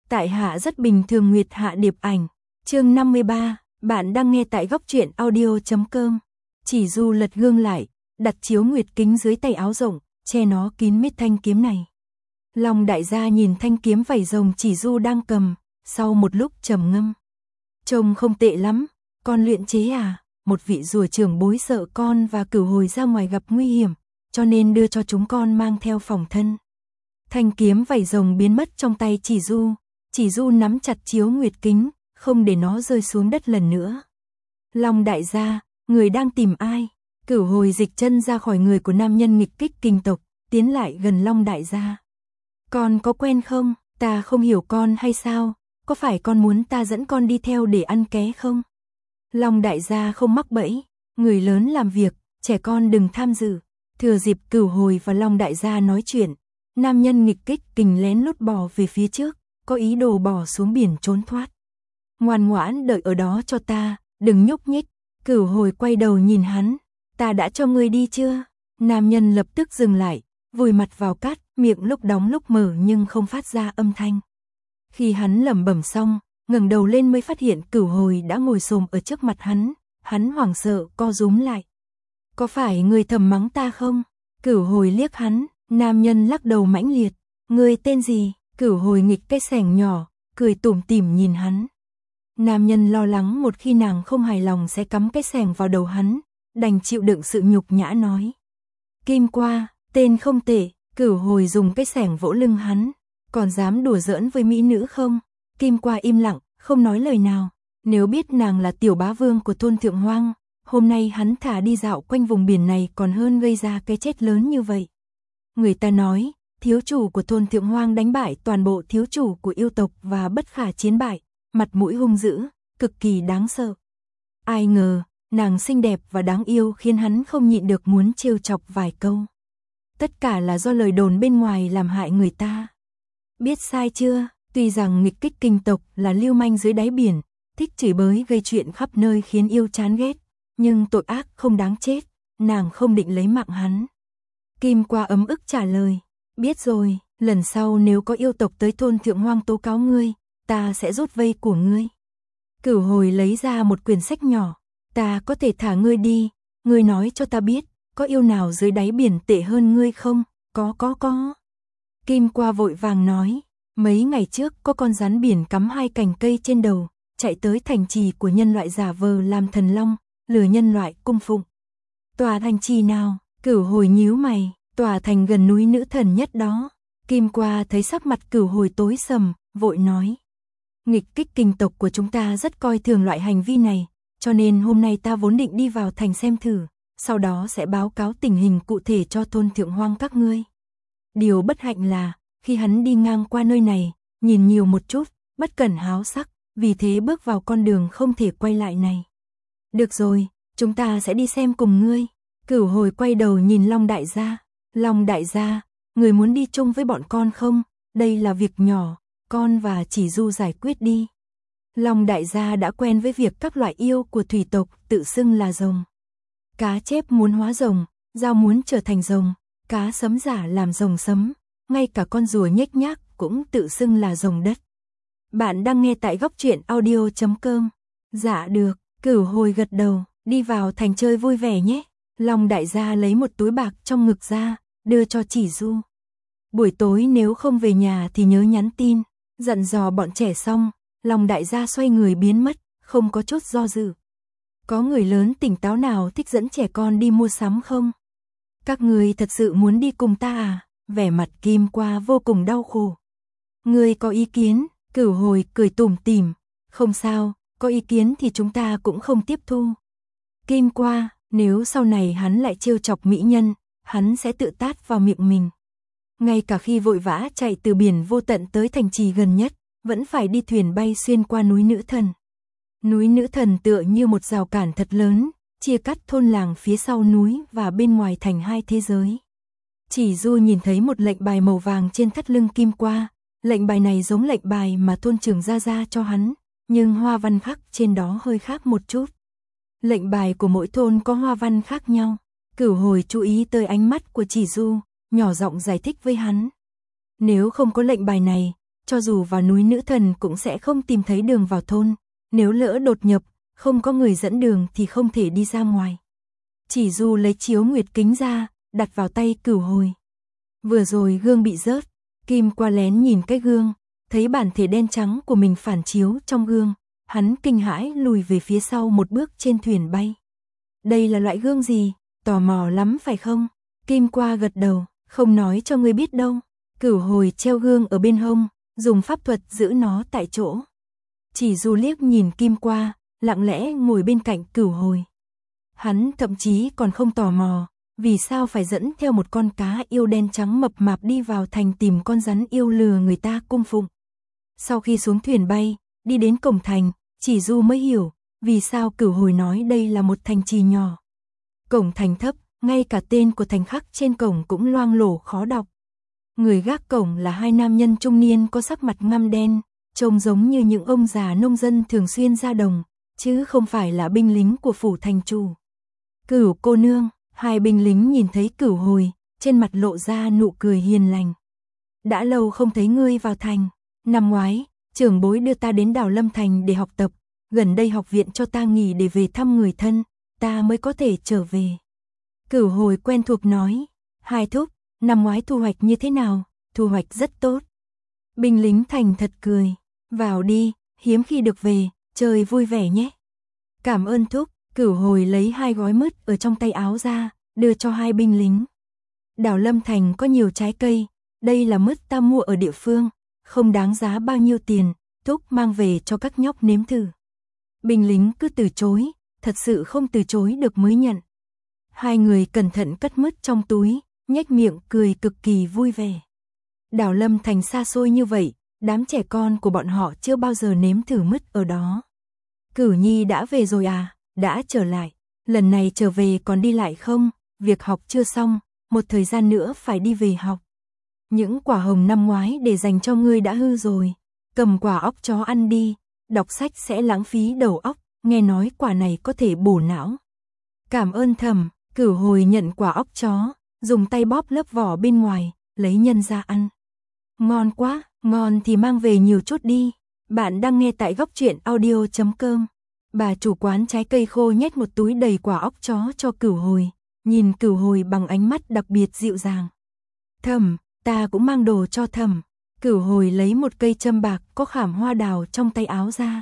Tại hạ rất bình thường Nguyệt Hạ điệp ảnh. Chương 53, bạn đang nghe tại góc truyện audio.com. Chỉ Du lật gương lại, đặt chiếu nguyệt kính dưới tay áo rộng, che nó kín mít thanh kiếm này. Long đại gia nhìn thanh kiếm vảy rồng Chỉ Du đang cầm, sau một lúc trầm ngâm. Trông không tệ lắm, con luyện chế à? Một vị rùa trưởng bối sợ con và Cửu Hồi ra ngoài gặp nguy hiểm, cho nên đưa cho chúng con mang theo phòng thân. Thanh kiếm vảy rồng biến mất trong tay Chỉ Du nắm chặt chiếu nguyệt kính, không để nó rơi xuống đất lần nữa. Long đại gia, người đang tìm ai? Cửu Hồi dịch chân ra khỏi người của nam nhân nghịch kích kinh tộc, tiến lại gần Long đại gia. Con có quen không? Ta không hiểu con hay sao? Có phải con muốn ta dẫn con đi theo để ăn ké không? Long đại gia không mắc bẫy, người lớn làm việc, trẻ con đừng tham dự. Thừa dịp Cửu Hồi và Long đại gia nói chuyện, nam nhân nghịch kích kình lén lút bò về phía trước, có ý đồ bò xuống biển trốn thoát. Ngoan ngoãn đợi ở đó cho ta, đừng nhúc nhích. Cửu Hồi quay đầu nhìn hắn, ta đã cho ngươi đi chưa? Nam nhân lập tức dừng lại, vùi mặt vào cát, miệng lúc đóng lúc mở nhưng không phát ra âm thanh. Khi hắn lẩm bẩm xong, ngẩng đầu lên mới phát hiện Cửu Hồi đã ngồi xổm ở trước mặt hắn hoảng sợ co rúm lại. Có phải ngươi thầm mắng ta không? Cửu Hồi liếc hắn, nam nhân lắc đầu mãnh liệt. Ngươi tên gì? Cửu Hồi nghịch cái xẻng nhỏ, cười tủm tỉm nhìn hắn. Nam nhân lo lắng một khi nàng không hài lòng sẽ cắm cái xẻng vào đầu hắn, đành chịu đựng sự nhục nhã nói. Kim Qua, tên không tệ. Cửu Hồi dùng cái xẻng vỗ lưng hắn. Còn dám đùa giỡn với mỹ nữ không? Kim Qua im lặng, không nói lời nào. Nếu biết nàng là tiểu bá vương của thôn Thượng Hoang, hôm nay hắn thả đi dạo quanh vùng biển này còn hơn gây ra cái chết lớn như vậy. Người ta nói, thiếu chủ của thôn Thượng Hoang đánh bại toàn bộ thiếu chủ của yêu tộc và bất khả chiến bại, mặt mũi hung dữ, cực kỳ đáng sợ. Ai ngờ, nàng xinh đẹp và đáng yêu khiến hắn không nhịn được muốn trêu chọc vài câu. Tất cả là do lời đồn bên ngoài làm hại người ta. Biết sai chưa? Tuy rằng nghịch kích kinh tộc là lưu manh dưới đáy biển, thích chửi bới gây chuyện khắp nơi khiến yêu chán ghét, nhưng tội ác không đáng chết, nàng không định lấy mạng hắn. Kim Qua ấm ức trả lời, biết rồi, lần sau nếu có yêu tộc tới thôn Thượng Hoang tố cáo ngươi, ta sẽ rút vây của ngươi. Cửu Hồi lấy ra một quyển sách nhỏ, ta có thể thả ngươi đi, ngươi nói cho ta biết, có yêu nào dưới đáy biển tệ hơn ngươi không? Có. Kim Qua vội vàng nói, mấy ngày trước có con rắn biển cắm 2 cành cây trên đầu, chạy tới thành trì của nhân loại giả vờ làm thần long, lừa nhân loại cung phụng. Tòa thành trì nào? Cửu Hồi nhíu mày, tòa thành gần núi nữ thần nhất đó. Kim Qua thấy sắc mặt Cửu Hồi tối sầm, vội nói. Nghịch kích kinh tộc của chúng ta rất coi thường loại hành vi này, cho nên hôm nay ta vốn định đi vào thành xem thử, sau đó sẽ báo cáo tình hình cụ thể cho thôn Thượng Hoang các ngươi. Điều bất hạnh là, khi hắn đi ngang qua nơi này, nhìn nhiều một chút, bất cẩn háo sắc, vì thế bước vào con đường không thể quay lại này. Được rồi, chúng ta sẽ đi xem cùng ngươi. Cửu Hồi quay đầu nhìn Long đại gia. Long đại gia, người muốn đi chung với bọn con không? Đây là việc nhỏ, con và Chỉ Du giải quyết đi. Long đại gia đã quen với việc các loại yêu của thủy tộc tự xưng là rồng. Cá chép muốn hóa rồng, dao muốn trở thành rồng, cá sấm giả làm rồng sấm, ngay cả con rùa nhếch nhác cũng tự xưng là rồng đất. Bạn đang nghe tại góc truyện audio.com. Dạ được, Cửu Hồi gật đầu, đi vào thành chơi vui vẻ nhé. Long đại gia lấy một túi bạc trong ngực ra, đưa cho Chỉ Du. Buổi tối nếu không về nhà thì nhớ nhắn tin. Dặn dò bọn trẻ xong, Long đại gia xoay người biến mất, không có chút do dự. Có người lớn tỉnh táo nào thích dẫn trẻ con đi mua sắm không? Các người thật sự muốn đi cùng ta à? Vẻ mặt Kim Qua vô cùng đau khổ. Ngươi có ý kiến? Cửu Hồi cười tủm tỉm. Không sao, có ý kiến thì chúng ta cũng không tiếp thu. Kim Qua, nếu sau này hắn lại trêu chọc mỹ nhân, hắn sẽ tự tát vào miệng mình. Ngay cả khi vội vã chạy từ biển vô tận tới thành trì gần nhất, vẫn phải đi thuyền bay xuyên qua núi Nữ Thần. Núi Nữ Thần tựa như một rào cản thật lớn, chia cắt thôn làng phía sau núi và bên ngoài thành hai thế giới. Chỉ Du nhìn thấy một lệnh bài màu vàng trên thắt lưng Kim Qua, lệnh bài này giống lệnh bài mà thôn trưởng ra cho hắn, nhưng hoa văn khắc trên đó hơi khác một chút. Lệnh bài của mỗi thôn có hoa văn khác nhau. Cửu Hồi chú ý tới ánh mắt của Chỉ Du, nhỏ giọng giải thích với hắn. Nếu không có lệnh bài này, cho dù vào núi nữ thần cũng sẽ không tìm thấy đường vào thôn, nếu lỡ đột nhập, không có người dẫn đường thì không thể đi ra ngoài. Chỉ Du lấy chiếu nguyệt kính ra, đặt vào tay Cửu Hồi. Vừa rồi gương bị rớt, Kim Qua lén nhìn cái gương, thấy bản thể đen trắng của mình phản chiếu trong gương, hắn kinh hãi lùi về phía sau một bước trên thuyền bay. Đây là loại gương gì? Tò mò lắm phải không? Kim Qua gật đầu, không nói cho ngươi biết đâu. Cửu Hồi treo gương ở bên hông, dùng pháp thuật giữ nó tại chỗ. Chỉ Du liếc nhìn Kim Qua, lặng lẽ ngồi bên cạnh Cửu Hồi. Hắn thậm chí còn không tò mò, vì sao phải dẫn theo một con cá yêu đen trắng mập mạp đi vào thành tìm con rắn yêu lừa người ta cung phụng. Sau khi xuống thuyền bay, đi đến cổng thành, Chỉ Du mới hiểu, vì sao Cửu Hồi nói đây là một thành trì nhỏ. Cổng thành thấp, ngay cả tên của thành khắc trên cổng cũng loang lổ khó đọc. Người gác cổng là hai nam nhân trung niên có sắc mặt ngăm đen, trông giống như những ông già nông dân thường xuyên ra đồng, chứ không phải là binh lính của phủ thành chủ. Cửu cô nương, hai binh lính nhìn thấy Cửu Hồi, trên mặt lộ ra nụ cười hiền lành. Đã lâu không thấy ngươi vào thành, năm ngoái, trưởng bối đưa ta đến Đào Lâm Thành để học tập, gần đây học viện cho ta nghỉ để về thăm người thân, ta mới có thể trở về. Cửu Hồi quen thuộc nói, hai thúc, năm ngoái thu hoạch như thế nào? Thu hoạch rất tốt. Binh lính thành thật cười, vào đi, hiếm khi được về, chơi vui vẻ nhé. Cảm ơn thúc. Cửu Hồi lấy hai gói mứt ở trong tay áo ra, đưa cho hai binh lính. Đào Lâm Thành có nhiều trái cây, đây là mứt ta mua ở địa phương, không đáng giá bao nhiêu tiền, thúc mang về cho các nhóc nếm thử. Binh lính cứ từ chối, thật sự không từ chối được mới nhận. Hai người cẩn thận cất mứt trong túi, nhếch miệng cười cực kỳ vui vẻ. Đào Lâm Thành xa xôi như vậy, đám trẻ con của bọn họ chưa bao giờ nếm thử mứt ở đó. Cửu Nhi đã về rồi à? Đã trở lại, lần này trở về còn đi lại không? Việc học chưa xong, một thời gian nữa phải đi về học. Những quả hồng năm ngoái để dành cho ngươi đã hư rồi, cầm quả óc chó ăn đi, đọc sách sẽ lãng phí đầu óc, nghe nói quả này có thể bổ não. Cảm ơn thầm, Cửu Hồi nhận quả óc chó, dùng tay bóp lớp vỏ bên ngoài, lấy nhân ra ăn. Ngon quá, ngon thì mang về nhiều chút đi. Bạn đang nghe tại Góc Truyện Audio.com. Bà chủ quán trái cây khô nhét một túi đầy quả óc chó cho Cửu Hồi, nhìn Cửu Hồi bằng ánh mắt đặc biệt dịu dàng. Thầm, ta cũng mang đồ cho thầm. Cửu Hồi lấy một cây châm bạc có khảm hoa đào trong tay áo ra.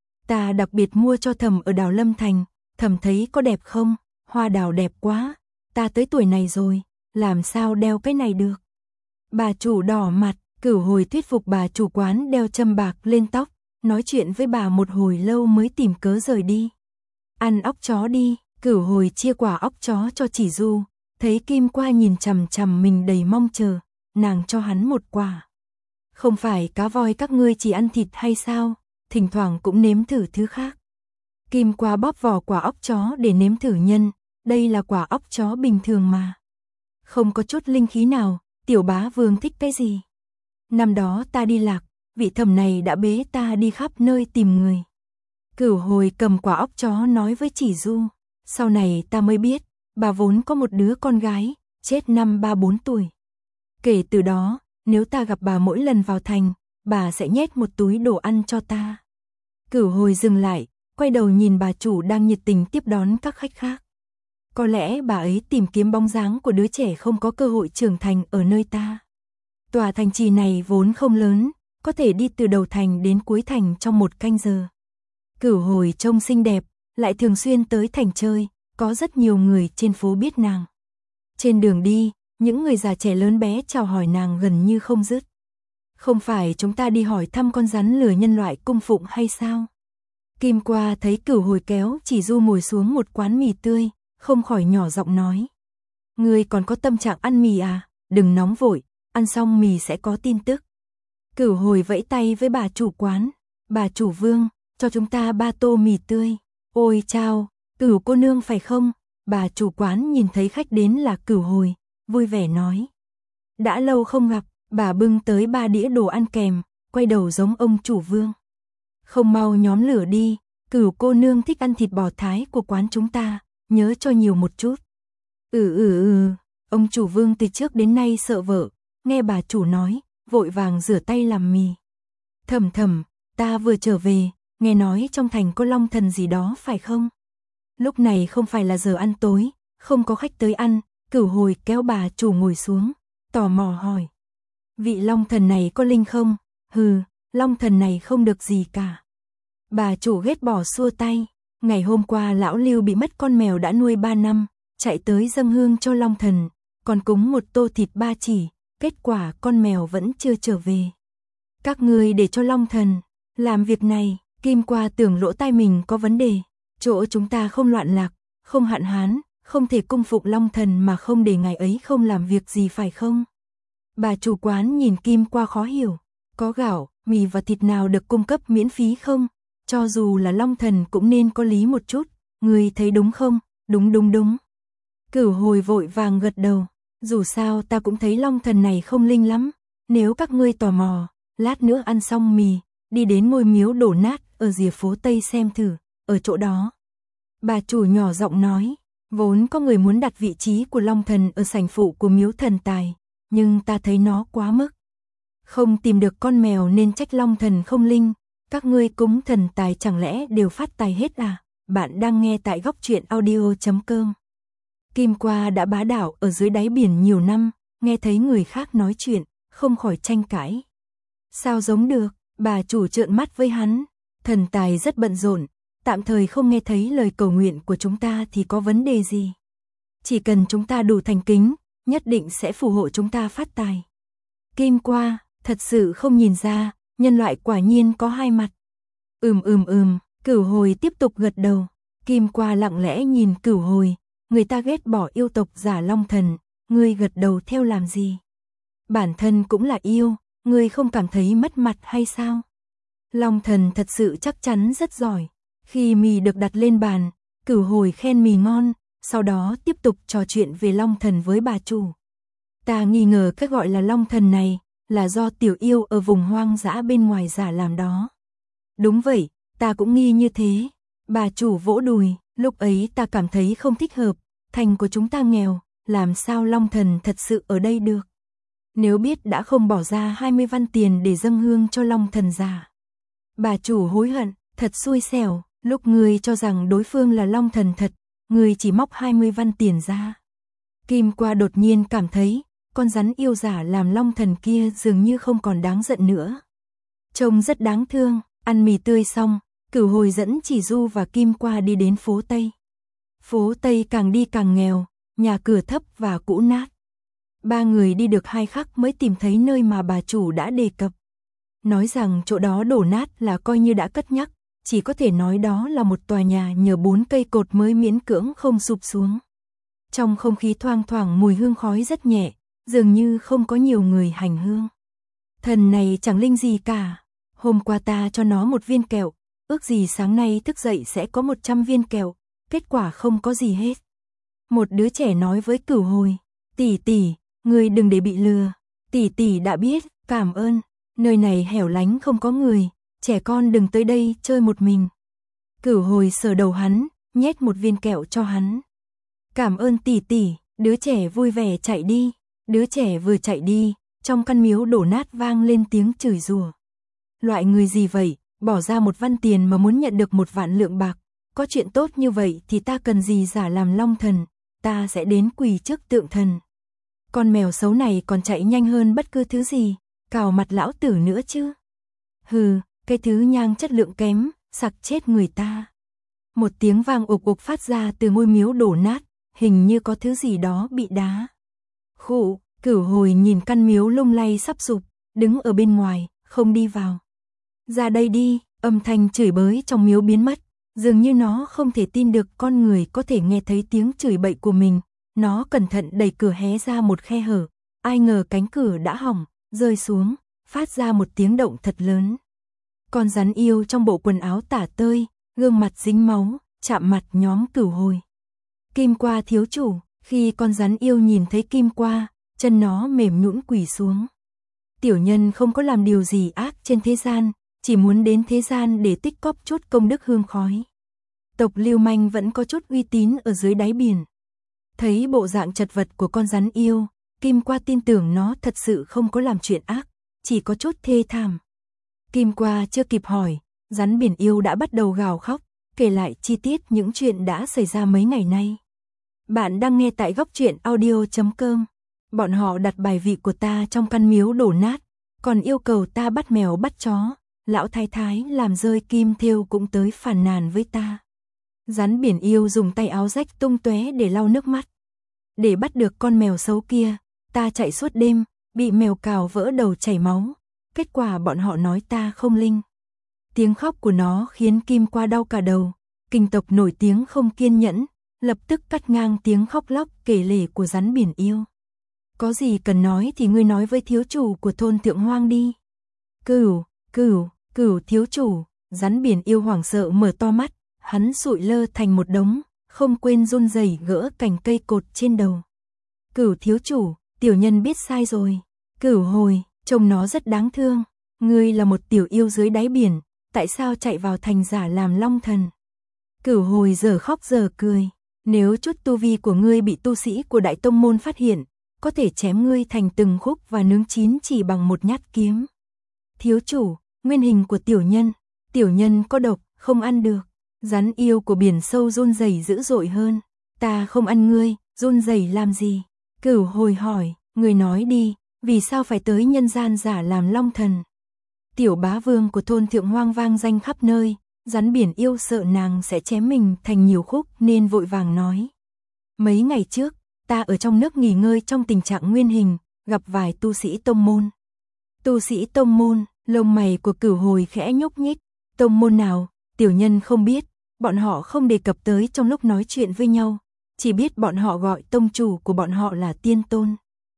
Ta đặc biệt mua cho thầm ở Đào Lâm Thành, thầm thấy có đẹp không? Hoa đào đẹp quá, ta tới tuổi này rồi, làm sao đeo cái này được? Bà chủ đỏ mặt, Cửu Hồi thuyết phục bà chủ quán đeo châm bạc lên tóc. Nói chuyện với bà một hồi lâu mới tìm cớ rời đi. Ăn óc chó đi, Cửu Hồi chia quả óc chó cho Chỉ Du, thấy Kim Qua nhìn chằm chằm mình đầy mong chờ, nàng cho hắn một quả. Không phải cá voi các ngươi chỉ ăn thịt hay sao, thỉnh thoảng cũng nếm thử thứ khác. Kim Qua bóp vỏ quả óc chó để nếm thử nhân, đây là quả óc chó bình thường mà. Không có chút linh khí nào, tiểu bá vương thích cái gì? Năm đó ta đi lạc, vị thầm này đã bế ta đi khắp nơi tìm người. Cửu Hồi cầm quả óc chó nói với Chỉ Du, sau này ta mới biết, bà vốn có một đứa con gái, chết năm 3-4 tuổi. Kể từ đó, nếu ta gặp bà mỗi lần vào thành, bà sẽ nhét một túi đồ ăn cho ta. Cửu Hồi dừng lại, quay đầu nhìn bà chủ đang nhiệt tình tiếp đón các khách khác. Có lẽ bà ấy tìm kiếm bóng dáng của đứa trẻ không có cơ hội trưởng thành ở nơi ta. Tòa thành trì này vốn không lớn, có thể đi từ đầu thành đến cuối thành trong 1 canh giờ. Cửu Hồi trông xinh đẹp, lại thường xuyên tới thành chơi, có rất nhiều người trên phố biết nàng. Trên đường đi, những người già trẻ lớn bé chào hỏi nàng gần như không dứt. Không phải chúng ta đi hỏi thăm con rắn lừa nhân loại cung phụng hay sao? Kim Qua thấy Cửu Hồi kéo Chỉ Du ngồi xuống một quán mì tươi, không khỏi nhỏ giọng nói. Ngươi còn có tâm trạng ăn mì à? Đừng nóng vội, ăn xong mì sẽ có tin tức. Cửu Hồi vẫy tay với bà chủ quán. Bà chủ Vương, cho chúng ta 3 tô mì tươi. Ôi chao, Cửu cô nương phải không? Bà chủ quán nhìn thấy khách đến là Cửu Hồi, vui vẻ nói. Đã lâu không gặp, bà bưng tới 3 đĩa đồ ăn kèm, quay đầu giống ông chủ Vương. Không mau nhóm lửa đi, Cửu cô nương thích ăn thịt bò thái của quán chúng ta, nhớ cho nhiều một chút. Ông chủ Vương từ trước đến nay sợ vợ, nghe bà chủ nói, vội vàng rửa tay làm mì. Thầm thầm, ta vừa trở về, nghe nói trong thành có long thần gì đó phải không? Lúc này không phải là giờ ăn tối, không có khách tới ăn, Cửu Hồi kéo bà chủ ngồi xuống, tò mò hỏi. Vị long thần này có linh không? Hừ, long thần này không được gì cả. Bà chủ ghét bỏ xua tay, ngày hôm qua lão Lưu bị mất con mèo đã nuôi 3 năm, chạy tới dâng hương cho long thần, còn cúng một tô thịt 3 chỉ, kết quả con mèo vẫn chưa trở về. Các ngươi để cho long thần làm việc này, Kim Qua tưởng lỗ tai mình có vấn đề, chỗ chúng ta không loạn lạc, không hạn hán, không thể cung phục long thần mà không để ngài ấy không làm việc gì phải không? Bà chủ quán nhìn Kim Qua khó hiểu, có gạo, mì và thịt nào được cung cấp miễn phí không? Cho dù là long thần cũng nên có lý một chút, ngươi thấy đúng không? Đúng đúng đúng. Cửu Hồi vội vàng gật đầu, dù sao ta cũng thấy long thần này không linh lắm, nếu các ngươi tò mò, lát nữa ăn xong mì, đi đến ngôi miếu đổ nát ở rìa phố Tây xem thử, ở chỗ đó. Bà chủ nhỏ giọng nói, vốn có người muốn đặt vị trí của long thần ở sảnh phụ của miếu thần tài, nhưng ta thấy nó quá mức. Không tìm được con mèo nên trách long thần không linh, các ngươi cúng thần tài chẳng lẽ đều phát tài hết à? Bạn đang nghe tại góc truyện audio.com. Kim Qua đã bá đạo ở dưới đáy biển nhiều năm, nghe thấy người khác nói chuyện, không khỏi tranh cãi. Sao giống được, bà chủ trợn mắt với hắn, thần tài rất bận rộn, tạm thời không nghe thấy lời cầu nguyện của chúng ta thì có vấn đề gì. Chỉ cần chúng ta đủ thành kính, nhất định sẽ phù hộ chúng ta phát tài. Kim Qua, thật sự không nhìn ra, nhân loại quả nhiên có hai mặt. Cửu Hồi tiếp tục gật đầu, Kim Qua lặng lẽ nhìn Cửu Hồi, người ta ghét bỏ yêu tộc giả long thần, ngươi gật đầu theo làm gì? Bản thân cũng là yêu, ngươi không cảm thấy mất mặt hay sao? Long thần thật sự chắc chắn rất giỏi. Khi mì được đặt lên bàn, Cửu Hồi khen mì ngon, sau đó tiếp tục trò chuyện về long thần với bà chủ. Ta nghi ngờ cái gọi là long thần này là do tiểu yêu ở vùng hoang dã bên ngoài giả làm đó. Đúng vậy, ta cũng nghi như thế. Bà chủ vỗ đùi, lúc ấy ta cảm thấy không thích hợp, thành của chúng ta nghèo, làm sao long thần thật sự ở đây được. Nếu biết đã không bỏ ra 20 văn tiền để dâng hương cho long thần giả. Bà chủ hối hận, thật xui xẻo, lúc người cho rằng đối phương là long thần thật, người chỉ móc 20 văn tiền ra. Kim Qua đột nhiên cảm thấy, con rắn yêu giả làm long thần kia dường như không còn đáng giận nữa. Trông rất đáng thương, ăn mì tươi xong, Cửu Hồi dẫn Chỉ Du và Kim Qua đi đến phố Tây. Phố Tây càng đi càng nghèo, nhà cửa thấp và cũ nát. Ba người đi được 2 khắc mới tìm thấy nơi mà bà chủ đã đề cập. Nói rằng chỗ đó đổ nát là coi như đã cất nhắc, chỉ có thể nói đó là một tòa nhà nhờ 4 cây cột mới miễn cưỡng không sụp xuống. Trong không khí thoang thoảng mùi hương khói rất nhẹ, dường như không có nhiều người hành hương. Thần này chẳng linh gì cả, hôm qua ta cho nó 1 viên kẹo, ước gì sáng nay thức dậy sẽ có 100 viên kẹo, kết quả không có gì hết. Một đứa trẻ nói với Cửu Hồi, tỷ tỷ, ngươi đừng để bị lừa, tỷ tỷ đã biết, cảm ơn, nơi này hẻo lánh không có người, trẻ con đừng tới đây chơi một mình. Cửu Hồi sờ đầu hắn, nhét 1 viên kẹo cho hắn. Cảm ơn tỷ tỷ, đứa trẻ vui vẻ chạy đi, đứa trẻ vừa chạy đi, trong căn miếu đổ nát vang lên tiếng chửi rủa. Loại người gì vậy, bỏ ra 1 văn tiền mà muốn nhận được 1 vạn lượng bạc, có chuyện tốt như vậy thì ta cần gì giả làm long thần, ta sẽ đến quỳ trước tượng thần. Con mèo xấu này còn chạy nhanh hơn bất cứ thứ gì, cào mặt lão tử nữa chứ. Hừ, cái thứ nhang chất lượng kém, sặc chết người ta. Một tiếng vang ục ục phát ra từ ngôi miếu đổ nát, hình như có thứ gì đó bị đá. Khụ, Cửu Hồi nhìn căn miếu lung lay sắp sụp, đứng ở bên ngoài, không đi vào. Ra đây đi, âm thanh chửi bới trong miếu biến mất, dường như nó không thể tin được con người có thể nghe thấy tiếng chửi bậy của mình. Nó cẩn thận đẩy cửa hé ra một khe hở, ai ngờ cánh cửa đã hỏng, rơi xuống, phát ra một tiếng động thật lớn. Con rắn yêu trong bộ quần áo tả tơi, gương mặt dính máu, chạm mặt nhóm Cửu Hồi. Kim Qua thiếu chủ, khi con rắn yêu nhìn thấy Kim Qua, chân nó mềm nhũn quỳ xuống. Tiểu nhân không có làm điều gì ác trên thế gian, chỉ muốn đến thế gian để tích cóp chút công đức hương khói. Tộc Lưu Manh vẫn có chút uy tín ở dưới đáy biển. Thấy bộ dạng chật vật của con rắn yêu, Kim Qua tin tưởng nó thật sự không có làm chuyện ác, chỉ có chút thê thảm. Kim Qua chưa kịp hỏi, rắn biển yêu đã bắt đầu gào khóc, kể lại chi tiết những chuyện đã xảy ra mấy ngày nay. Bạn đang nghe tại góc truyện audio.com. Bọn họ đặt bài vị của ta trong căn miếu đổ nát, còn yêu cầu ta bắt mèo bắt chó. Lão thái thái làm rơi kim thêu cũng tới phàn nàn với ta. Rắn biển yêu dùng tay áo rách tung tóe để lau nước mắt. Để bắt được con mèo xấu kia, ta chạy suốt đêm, bị mèo cào vỡ đầu chảy máu. Kết quả bọn họ nói ta không linh. Tiếng khóc của nó khiến Kim Qua đau cả đầu. Kinh tộc nổi tiếng không kiên nhẫn, lập tức cắt ngang tiếng khóc lóc kể lể của rắn biển yêu. Có gì cần nói thì ngươi nói với thiếu chủ của thôn Thượng Hoang đi. Cửu thiếu chủ. Rắn biển yêu hoảng sợ mở to mắt, hắn sụi lơ thành một đống, không quên run rẩy gỡ cành cây cột trên đầu. Cửu thiếu chủ, tiểu nhân biết sai rồi. Cửu hồi, trông nó rất đáng thương. Ngươi là một tiểu yêu dưới đáy biển, tại sao chạy vào thành giả làm long thần? Cửu hồi giờ khóc giờ cười. Nếu chút tu vi của ngươi bị tu sĩ của đại tông môn phát hiện, có thể chém ngươi thành từng khúc và nướng chín chỉ bằng một nhát kiếm. Thiếu chủ, nguyên hình của tiểu nhân có độc, không ăn được. Rắn yêu của biển sâu run rẩy dữ dội hơn. Ta không ăn ngươi, run rẩy làm gì? Cửu hồi hỏi, ngươi nói đi, vì sao phải tới nhân gian giả làm long thần? Tiểu bá vương của thôn Thượng Hoang vang danh khắp nơi, rắn biển yêu sợ nàng sẽ chém mình thành nhiều khúc nên vội vàng nói. Mấy ngày trước, ta ở trong nước nghỉ ngơi trong tình trạng nguyên hình, gặp vài tu sĩ tông môn. Tu sĩ tông môn, lông mày của Cửu hồi khẽ nhúc nhích. Tông môn nào, tiểu nhân không biết, bọn họ không đề cập tới trong lúc nói chuyện với nhau, chỉ biết bọn họ gọi tông chủ của bọn họ là Tiên Tôn.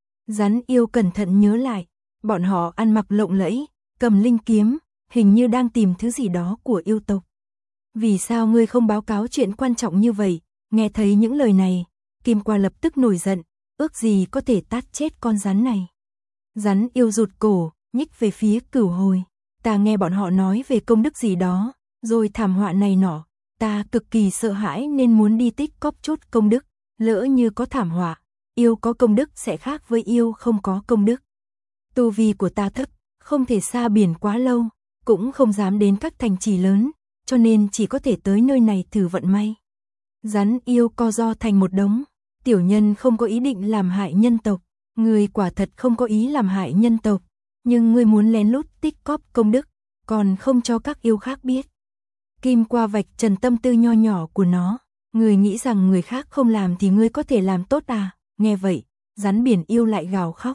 Rắn yêu cẩn thận nhớ lại, bọn họ ăn mặc lộng lẫy, cầm linh kiếm, hình như đang tìm thứ gì đó của yêu tộc. Vì sao ngươi không báo cáo chuyện quan trọng như vậy? Nghe thấy những lời này, Kim Qua lập tức nổi giận, ước gì có thể tát chết con rắn này. Rắn yêu rụt cổ, nhích về phía Cửu hồi. Ta nghe bọn họ nói về công đức gì đó, rồi thảm họa này nọ, ta cực kỳ sợ hãi nên muốn đi tích cóp chút công đức, lỡ như có thảm họa, yêu có công đức sẽ khác với yêu không có công đức. Tu vi của ta thấp, không thể xa biển quá lâu, cũng không dám đến các thành trì lớn, cho nên chỉ có thể tới nơi này thử vận may. Rắn yêu co ro thành một đống, tiểu nhân không có ý định làm hại nhân tộc, ngươi quả thật không có ý làm hại nhân tộc, nhưng ngươi muốn lén lút tích cóp công đức, còn không cho các yêu khác biết. Kim Qua vạch trần tâm tư nho nhỏ của nó, ngươi nghĩ rằng người khác không làm thì ngươi có thể làm tốt à? Nghe vậy, rắn biển yêu lại gào khóc.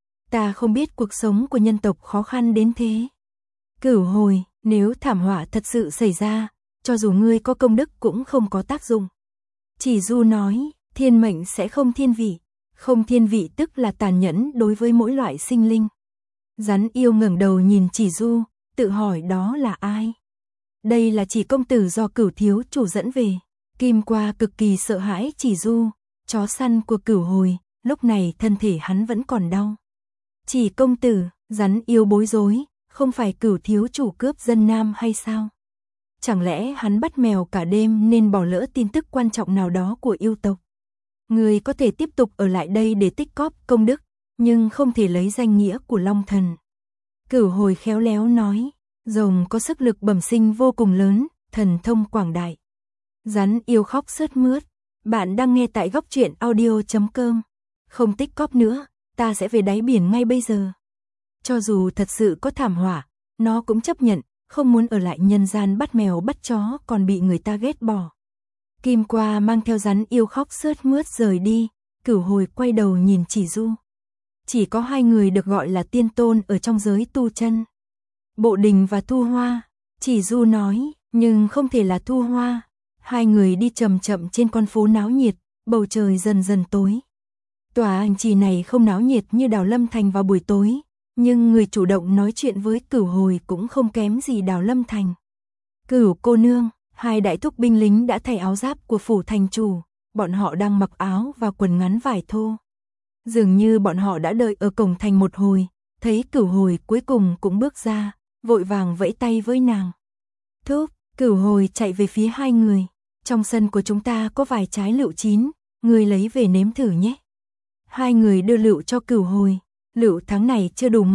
Ta không biết cuộc sống của nhân tộc khó khăn đến thế. Cửu hồi, nếu thảm họa thật sự xảy ra, cho dù ngươi có công đức cũng không có tác dụng. Chỉ Du nói, thiên mệnh sẽ không thiên vị. Không thiên vị tức là tàn nhẫn đối với mỗi loại sinh linh. Rắn yêu ngẩng đầu nhìn Chỉ Du, tự hỏi đó là ai? Đây là Chỉ công tử do Cửu thiếu chủ dẫn về. Kim Qua cực kỳ sợ hãi Chỉ Du, chó săn của Cửu hồi, lúc này thân thể hắn vẫn còn đau. Chỉ công tử, rắn yêu bối rối, không phải Cửu thiếu chủ cướp dân nam hay sao? Chẳng lẽ hắn bắt mèo cả đêm nên bỏ lỡ tin tức quan trọng nào đó của yêu tộc? Người có thể tiếp tục ở lại đây để tích cóp công đức, nhưng không thể lấy danh nghĩa của Long Thần. Cửu hồi khéo léo nói, rồng có sức lực bẩm sinh vô cùng lớn, thần thông quảng đại. Rắn yêu khóc sướt mướt. Bạn đang nghe tại góc truyện audio.com. Không tích cóp nữa, ta sẽ về đáy biển ngay bây giờ. Cho dù thật sự có thảm họa, nó cũng chấp nhận, không muốn ở lại nhân gian bắt mèo bắt chó còn bị người ta ghét bỏ. Kim Qua mang theo rắn yêu khóc sướt mướt rời đi, Cửu hồi quay đầu nhìn Chỉ Du. Chỉ có hai người được gọi là tiên tôn ở trong giới tu chân. Bộ Đình và Thu Hoa. Chỉ Du nói, nhưng không thể là Thu Hoa. Hai người đi chậm chậm trên con phố náo nhiệt, bầu trời dần dần tối. Tòa hành trì này không náo nhiệt như Đào Lâm Thành vào buổi tối, nhưng người chủ động nói chuyện với Cửu hồi cũng không kém gì Đào Lâm Thành. Cửu cô nương, hai đại thúc binh lính đã thay áo giáp của phủ thành chủ, bọn họ đang mặc áo và quần ngắn vải thô. Dường như bọn họ đã đợi ở cổng thành một hồi, thấy Cửu hồi cuối cùng cũng bước ra, vội vàng vẫy tay với nàng. Thúc, Cửu hồi chạy về phía hai người, trong sân của chúng ta có vài trái lựu chín, người lấy về nếm thử nhé. Hai người đưa lựu cho Cửu hồi, lựu tháng này chưa đủ ngọt,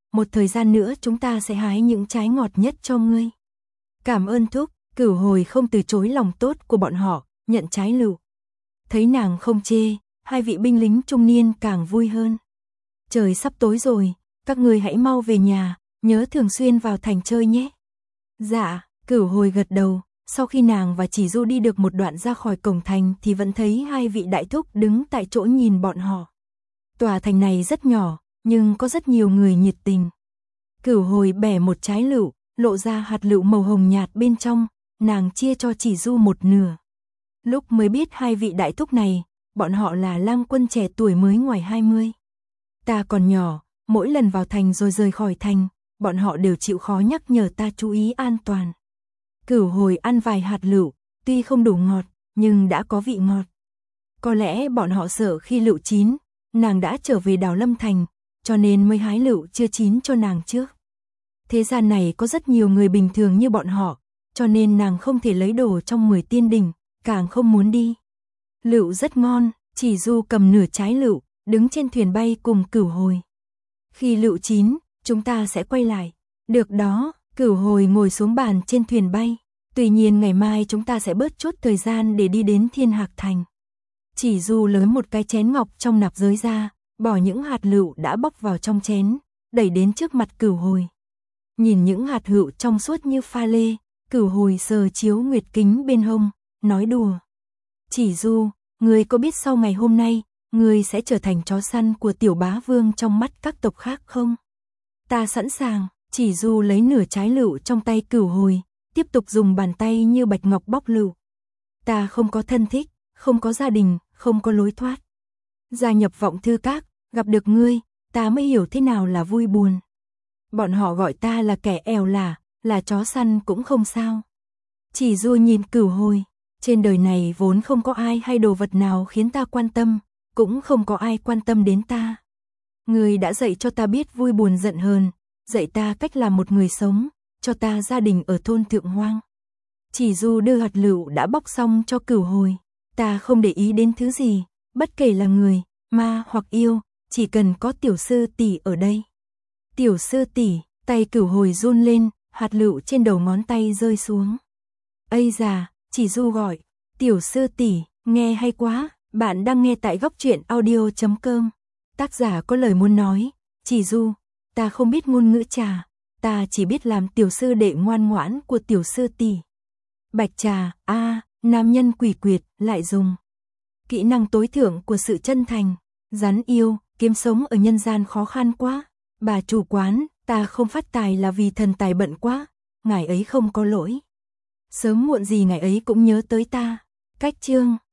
một thời gian nữa chúng ta sẽ hái những trái ngọt nhất cho ngươi. Cảm ơn thúc, Cửu Hồi không từ chối lòng tốt của bọn họ, nhận trái lựu. Thấy nàng không chê, hai vị binh lính trung niên càng vui hơn. Trời sắp tối rồi, các ngươi hãy mau về nhà, nhớ thường xuyên vào thành chơi nhé. Dạ, Cửu Hồi gật đầu, sau khi nàng và Chỉ Du đi được một đoạn ra khỏi cổng thành thì vẫn thấy hai vị đại thúc đứng tại chỗ nhìn bọn họ. Tòa thành này rất nhỏ, nhưng có rất nhiều người nhiệt tình. Cửu Hồi bẻ một trái lựu, lộ ra hạt lựu màu hồng nhạt bên trong, nàng chia cho Chỉ Du một nửa. Lúc mới biết hai vị đại thúc này, bọn họ là lang quân trẻ tuổi mới ngoài 20. Ta còn nhỏ, mỗi lần vào thành rồi rời khỏi thành, bọn họ đều chịu khó nhắc nhở ta chú ý an toàn. Cửu Hồi ăn vài hạt lựu, tuy không đủ ngọt, nhưng đã có vị ngọt. Có lẽ bọn họ sợ khi lựu chín, nàng đã trở về Đào Lâm Thành, cho nên mới hái lựu chưa chín cho nàng trước. Thế gian này có rất nhiều người bình thường như bọn họ, cho nên nàng không thể lấy đồ trong 10 tiên đỉnh, càng không muốn đi. Lựu rất ngon, Chỉ Du cầm nửa trái lựu, đứng trên thuyền bay cùng Cửu Hồi. Khi lựu chín, chúng ta sẽ quay lại. Được đó, Cửu Hồi ngồi xuống bàn trên thuyền bay. Tuy nhiên ngày mai chúng ta sẽ bớt chút thời gian để đi đến Thiên Hạc Thành. Chỉ Du lấy một cái chén ngọc trong nạp giới ra, bỏ những hạt lựu đã bóc vào trong chén, đẩy đến trước mặt Cửu Hồi. Nhìn những hạt lựu trong suốt như pha lê, Cửu Hồi sờ chiếu nguyệt kính bên hông, nói đùa. Chỉ Du, ngươi có biết sau ngày hôm nay, ngươi sẽ trở thành chó săn của tiểu bá vương trong mắt các tộc khác không? Ta sẵn sàng. Chỉ Du lấy nửa trái lựu trong tay Cửu Hồi, tiếp tục dùng bàn tay như bạch ngọc bóc lựu. Ta không có thân thích, không có gia đình, không có lối thoát. Gia nhập Vọng Thư Các, gặp được ngươi, ta mới hiểu thế nào là vui buồn. Bọn họ gọi ta là kẻ èo là chó săn cũng không sao. Chỉ Du nhìn Cửu Hồi, trên đời này vốn không có ai hay đồ vật nào khiến ta quan tâm, cũng không có ai quan tâm đến ta. Ngươi đã dạy cho ta biết vui buồn giận hờn, dạy ta cách làm một người sống, cho ta gia đình ở thôn Thượng Hoang. Chỉ Du đưa hạt lựu đã bóc xong cho Cửu Hồi, ta không để ý đến thứ gì, bất kể là người, ma hoặc yêu, chỉ cần có tiểu sư tỷ ở đây. Tiểu sư tỷ, tay Cửu Hồi run lên, hạt lựu trên đầu ngón tay rơi xuống. Ây già, Chỉ Du gọi, tiểu sư tỷ, nghe hay quá, bạn đang nghe tại góc truyện audio.com. Tác giả có lời muốn nói, Chỉ Du, ta không biết ngôn ngữ trà, ta chỉ biết làm tiểu sư đệ ngoan ngoãn của tiểu sư tỷ. Bạch trà, nam nhân quỷ quyệt, lại dùng kỹ năng tối thượng của sự chân thành, rắn yêu, kiếm sống ở nhân gian khó khăn quá. Bà chủ quán, ta không phát tài là vì thần tài bận quá, ngài ấy không có lỗi. Sớm muộn gì ngài ấy cũng nhớ tới ta. Cách chương